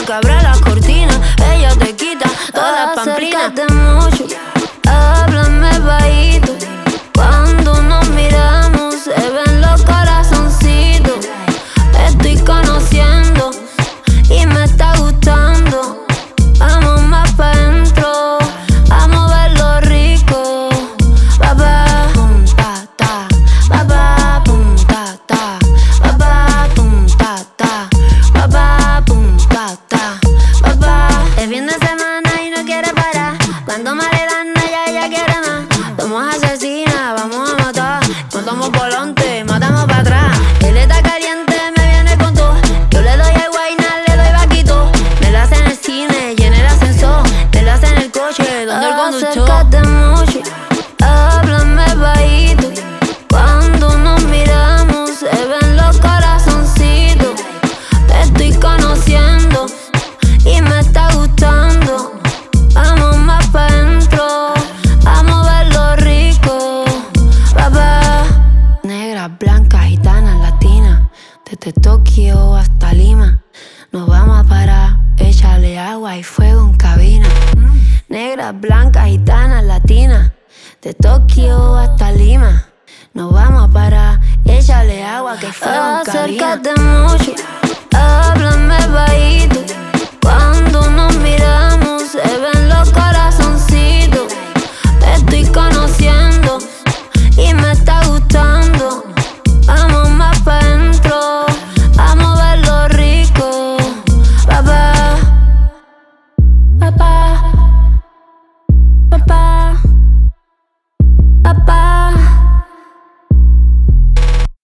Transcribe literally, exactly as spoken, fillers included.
que abre las cortinas. Ella te quita todas las pamplinas. Acércate mucho, háblame bajito. Cuando nos miramos se ven los corazoncitos. Te estoy conociendo y me está gustando. Vamos más pa' dentro, a moverlo rico. Papá, pum, ta, ta. Papá, pum, ta, ta. Papá, pum, ta, ta. Papá, pum, ta, ta. Papá. Es fin de semana y no quiere parar. Cuando Marilana ya ella quiere más. Somos asesinas, vamos a matar. Matamos por delante, matamos para atrás. Él está caliente, me viene con todo. Yo le doy al guayna, le doy vaquito. Me lo hace en el cine y en el ascensor. Me lo hace en el coche, donde el conductor. Acércate mucho, háblame bajito. Cuando nos miramos se ven los corazoncitos. Te estoy conociendo y me está gustando. Vamos más pa' dentro, a moverlo rico. Papá. Negra, blanca, gitana, latina. Desde Tokio hasta Lima. Nos vamos a parar, échale agua y fuego en cabina. Negra, blanca, gitana, latina. De Tokio hasta Lima. Nos vamos a parar, échale agua que hay fuego en cabina. Acércate mucho,